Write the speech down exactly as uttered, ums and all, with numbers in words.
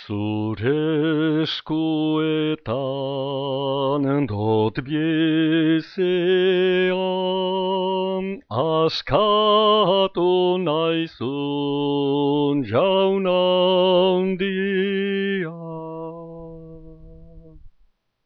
Zure eskuetan dot biezean, askatu naizun jaun handia.